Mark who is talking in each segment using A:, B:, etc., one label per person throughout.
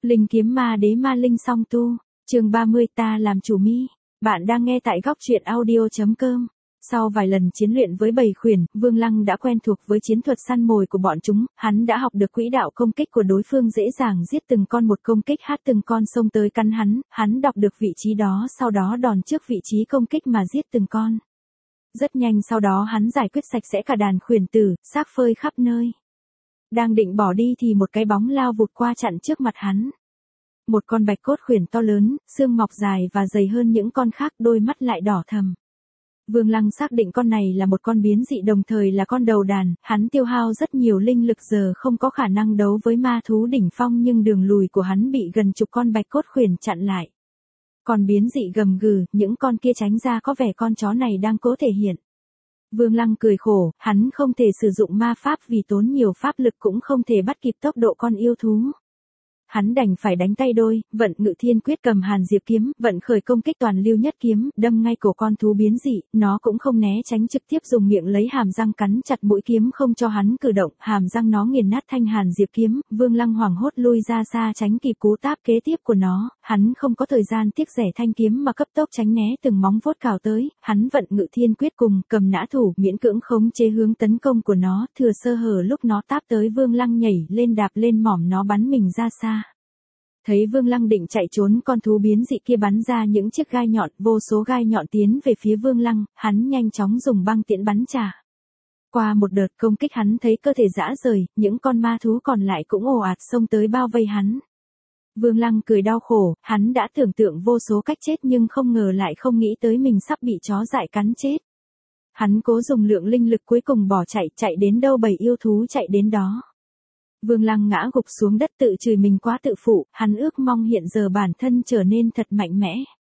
A: Linh kiếm ma đế ma linh song tu, chương 30 ta làm chủ mi. Bạn đang nghe tại góc truyện audio.com. Sau vài lần chiến luyện với bầy khuyển, Vương Lăng đã quen thuộc với chiến thuật săn mồi của bọn chúng, hắn đã học được quỹ đạo công kích của đối phương dễ dàng giết từng con một công kích hát từng con xông tới cắn hắn đọc được vị trí đó sau đó đòn trước vị trí công kích mà giết từng con. Rất nhanh sau đó hắn giải quyết sạch sẽ cả đàn khuyển tử, xác phơi khắp nơi. Đang định bỏ đi thì một cái bóng lao vụt qua chặn trước mặt hắn. Một con bạch cốt khuyển to lớn, xương mọc dài và dày hơn những con khác, đôi mắt lại đỏ thẫm. Vương Lăng xác định con này là một con biến dị đồng thời là con đầu đàn, hắn tiêu hao rất nhiều linh lực giờ không có khả năng đấu với ma thú đỉnh phong nhưng đường lùi của hắn bị gần chục con bạch cốt khuyển chặn lại. Còn biến dị gầm gừ, những con kia tránh ra có vẻ con chó này đang cố thể hiện. Vương Lăng cười khổ, hắn không thể sử dụng ma pháp vì tốn nhiều pháp lực cũng không thể bắt kịp tốc độ con yêu thú. Hắn đành phải đánh tay đôi, vận Ngự Thiên Quyết cầm Hàn Diệp kiếm, vận khởi công kích toàn lưu nhất kiếm, đâm ngay cổ con thú biến dị, nó cũng không né tránh trực tiếp dùng miệng lấy hàm răng cắn chặt mũi kiếm không cho hắn cử động, hàm răng nó nghiền nát thanh Hàn Diệp kiếm, Vương Lăng hoảng hốt lui ra xa tránh kịp cú táp kế tiếp của nó, hắn không có thời gian tiếc rẻ thanh kiếm mà cấp tốc tránh né từng móng vuốt cào tới, hắn vận Ngự Thiên Quyết cùng cầm nã thủ, miễn cưỡng khống chế hướng tấn công của nó, thừa sơ hở lúc nó táp tới Vương Lăng nhảy lên đạp lên mỏm nó bắn mình ra xa. Thấy Vương Lăng định chạy trốn, con thú biến dị kia bắn ra những chiếc gai nhọn, vô số gai nhọn tiến về phía Vương Lăng, hắn nhanh chóng dùng băng tiễn bắn trả. Qua một đợt công kích hắn thấy cơ thể rã rời, những con ma thú còn lại cũng ồ ạt xông tới bao vây hắn. Vương Lăng cười đau khổ, hắn đã tưởng tượng vô số cách chết nhưng không ngờ lại không nghĩ tới mình sắp bị chó dại cắn chết. Hắn cố dùng lượng linh lực cuối cùng bỏ chạy đến đâu bầy yêu thú chạy đến đó. Vương Lăng ngã gục xuống đất tự chửi mình quá tự phụ, hắn ước mong hiện giờ bản thân trở nên thật mạnh mẽ.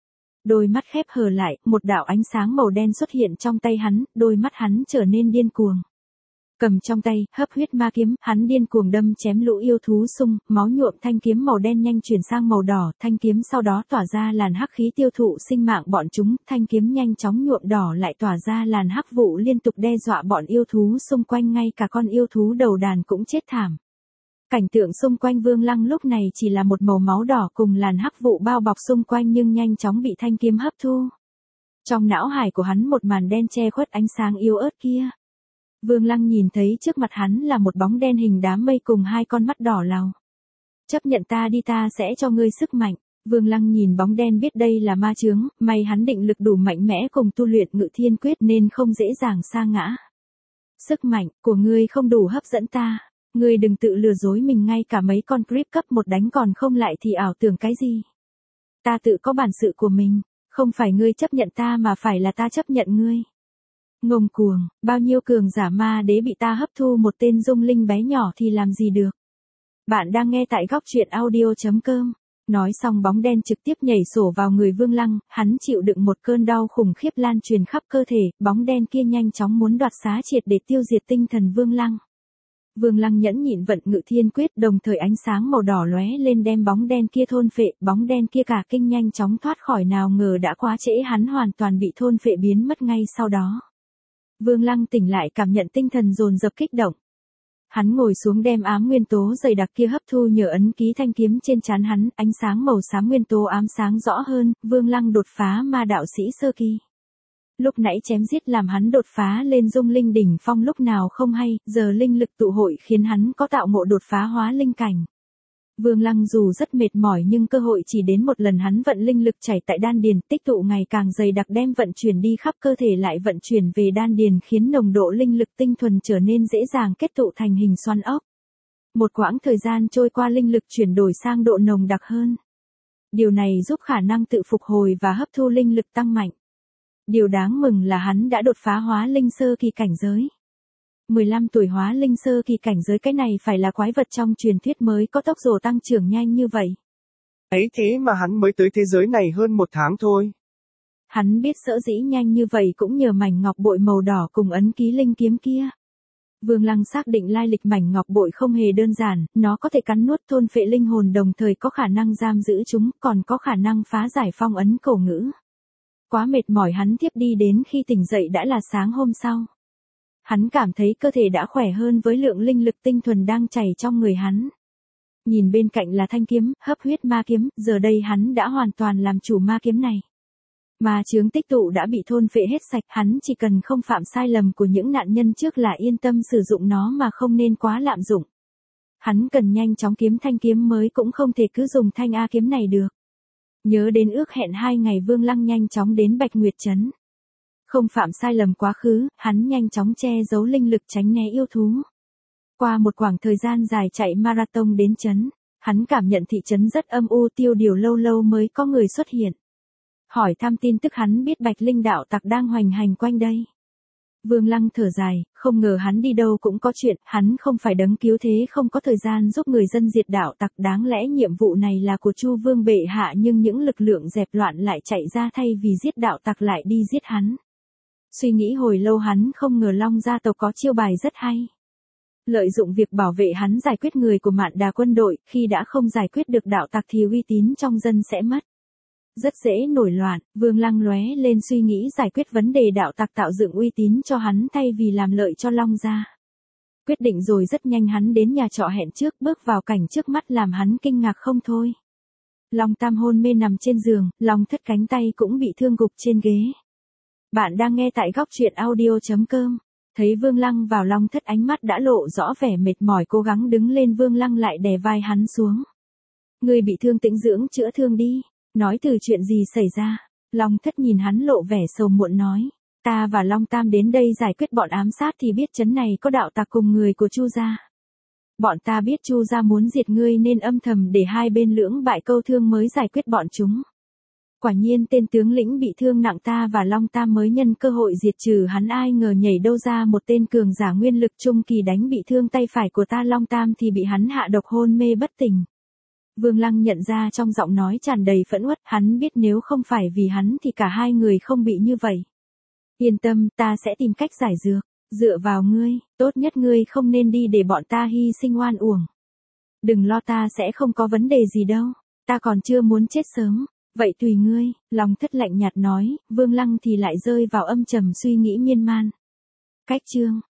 A: Đôi mắt khép hờ lại, một đạo ánh sáng màu đen xuất hiện trong tay hắn, đôi mắt hắn trở nên điên cuồng. Cầm trong tay, hấp huyết ma kiếm, hắn điên cuồng đâm chém lũ yêu thú xung, máu nhuộm thanh kiếm màu đen nhanh chuyển sang màu đỏ, thanh kiếm sau đó tỏa ra làn hắc khí tiêu thụ sinh mạng bọn chúng, thanh kiếm nhanh chóng nhuộm đỏ lại tỏa ra làn hắc vụ liên tục đe dọa bọn yêu thú xung quanh, ngay cả con yêu thú đầu đàn cũng chết thảm. Cảnh tượng xung quanh Vương Lăng lúc này chỉ là một màu máu đỏ cùng làn hắc vụ bao bọc xung quanh nhưng nhanh chóng bị thanh kiếm hấp thu. Trong não hải của hắn một màn đen che khuất ánh sáng yếu ớt kia. Vương Lăng nhìn thấy trước mặt hắn là một bóng đen hình đám mây cùng hai con mắt đỏ lào. Chấp nhận ta đi, ta sẽ cho ngươi sức mạnh. Vương Lăng nhìn bóng đen biết đây là ma chướng, may hắn định lực đủ mạnh mẽ cùng tu luyện Ngự Thiên Quyết nên không dễ dàng sa ngã. Sức mạnh của ngươi không đủ hấp dẫn ta. Ngươi đừng tự lừa dối mình, ngay cả mấy con creep cấp 1 đánh còn không lại thì ảo tưởng cái gì. Ta tự có bản sự của mình, không phải ngươi chấp nhận ta mà phải là ta chấp nhận ngươi. Ngông cuồng, bao nhiêu cường giả ma đế bị ta hấp thu một tên dung linh bé nhỏ thì làm gì được. Bạn đang nghe tại góc truyện audio.com. Nói xong bóng đen trực tiếp nhảy sổ vào người Vương Lăng, hắn chịu đựng một cơn đau khủng khiếp lan truyền khắp cơ thể, bóng đen kia nhanh chóng muốn đoạt xá triệt để tiêu diệt tinh thần Vương Lăng. Vương Lăng nhẫn nhịn vận Ngự Thiên Quyết, đồng thời ánh sáng màu đỏ lóe lên đem bóng đen kia thôn phệ, bóng đen kia cả kinh nhanh chóng thoát khỏi, nào ngờ đã quá trễ, hắn hoàn toàn bị thôn phệ biến mất ngay sau đó. Vương Lăng tỉnh lại cảm nhận tinh thần dồn dập kích động. Hắn ngồi xuống đem ám nguyên tố dày đặc kia hấp thu nhờ ấn ký thanh kiếm trên trán hắn, ánh sáng màu xám nguyên tố ám sáng rõ hơn, Vương Lăng đột phá ma đạo sĩ sơ kỳ. Lúc nãy chém giết làm hắn đột phá lên dung linh đỉnh phong lúc nào không hay, giờ linh lực tụ hội khiến hắn có tạo ngộ đột phá hóa linh cảnh. Vương Lăng dù rất mệt mỏi nhưng cơ hội chỉ đến một lần, hắn vận linh lực chảy tại đan điền, tích tụ ngày càng dày đặc đem vận chuyển đi khắp cơ thể lại vận chuyển về đan điền khiến nồng độ linh lực tinh thuần trở nên dễ dàng kết tụ thành hình xoắn ốc. Một quãng thời gian trôi qua linh lực chuyển đổi sang độ nồng đặc hơn. Điều này giúp khả năng tự phục hồi và hấp thu linh lực tăng mạnh. Điều đáng mừng là hắn đã đột phá hóa linh sơ kỳ cảnh giới. 15 tuổi hóa linh sơ kỳ cảnh giới, cái này phải là quái vật trong truyền thuyết mới có tốc độ tăng trưởng nhanh như vậy.
B: Ấy thế mà hắn mới tới thế giới này hơn 1 tháng thôi.
A: Hắn biết sở dĩ nhanh như vậy cũng nhờ mảnh ngọc bội màu đỏ cùng ấn ký linh kiếm kia. Vương Lăng xác định lai lịch mảnh ngọc bội không hề đơn giản, nó có thể cắn nuốt thôn phệ linh hồn đồng thời có khả năng giam giữ chúng, còn có khả năng phá giải phong ấn cổ ngữ. Quá mệt mỏi hắn thiếp đi đến khi tỉnh dậy đã là sáng hôm sau. Hắn cảm thấy cơ thể đã khỏe hơn với lượng linh lực tinh thuần đang chảy trong người hắn. Nhìn bên cạnh là thanh kiếm, hấp huyết ma kiếm, giờ đây hắn đã hoàn toàn làm chủ ma kiếm này. Ma chướng tích tụ đã bị thôn phệ hết sạch, hắn chỉ cần không phạm sai lầm của những nạn nhân trước là yên tâm sử dụng nó mà không nên quá lạm dụng. Hắn cần nhanh chóng kiếm thanh kiếm mới cũng không thể cứ dùng thanh A kiếm này được. Nhớ đến ước hẹn 2 ngày Vương Lăng nhanh chóng đến Bạch Nguyệt Trấn. Không phạm sai lầm quá khứ, hắn nhanh chóng che giấu linh lực tránh né yêu thú. Qua một khoảng thời gian dài chạy marathon đến trấn, hắn cảm nhận thị trấn rất âm u, tiêu điều, lâu lâu mới có người xuất hiện. Hỏi thăm tin tức hắn biết Bạch Linh đạo tặc đang hoành hành quanh đây. Vương Lăng thở dài, không ngờ hắn đi đâu cũng có chuyện, hắn không phải đấng cứu thế không có thời gian giúp người dân diệt đạo tặc, đáng lẽ nhiệm vụ này là của Chu Vương bệ hạ nhưng những lực lượng dẹp loạn lại chạy ra thay vì giết đạo tặc lại đi giết hắn. Suy nghĩ hồi lâu hắn không ngờ Long gia tộc có chiêu bài rất hay. Lợi dụng việc bảo vệ hắn giải quyết người của Mạn Đà quân đội, khi đã không giải quyết được đạo tặc thì uy tín trong dân sẽ mất. Rất dễ nổi loạn, Vương Lăng lóe lên suy nghĩ giải quyết vấn đề đạo tặc tạo dựng uy tín cho hắn thay vì làm lợi cho Long gia. Quyết định rồi rất nhanh hắn đến nhà trọ hẹn trước, bước vào cảnh trước mắt làm hắn kinh ngạc không thôi. Long Tam hôn mê nằm trên giường, Long Thất cánh tay cũng bị thương gục trên ghế. Bạn đang nghe tại góc truyện audio.com. Thấy Vương Lăng vào, Long Thất ánh mắt đã lộ rõ vẻ mệt mỏi, cố gắng đứng lên. Vương Lăng lại đè vai hắn xuống. Ngươi bị thương, tĩnh dưỡng chữa thương đi. Nói từ chuyện gì xảy ra. Long Thất nhìn hắn lộ vẻ sầu muộn nói. Ta và Long Tam đến đây giải quyết bọn ám sát thì biết trấn này có đạo tặc cùng người của Chu gia. Bọn ta biết Chu gia muốn diệt ngươi nên âm thầm để hai bên lưỡng bại câu thương mới giải quyết bọn chúng. Quả nhiên tên tướng lĩnh bị thương nặng, ta và Long Tam mới nhân cơ hội diệt trừ hắn, ai ngờ nhảy đâu ra một tên cường giả nguyên lực trung kỳ đánh bị thương tay phải của ta. Long Tam thì bị hắn hạ độc hôn mê bất tỉnh. Vương Lăng nhận ra trong giọng nói tràn đầy phẫn uất, hắn biết nếu không phải vì hắn thì cả hai người không bị như vậy. Yên tâm, ta sẽ tìm cách giải dược, dựa vào ngươi, tốt nhất ngươi không nên đi để bọn ta hy sinh oan uổng. Đừng lo, ta sẽ không có vấn đề gì đâu, ta còn chưa muốn chết sớm. Vậy tùy ngươi, Long Thất lạnh nhạt nói. Vương Lăng thì lại rơi vào âm trầm suy nghĩ miên man. Cách chương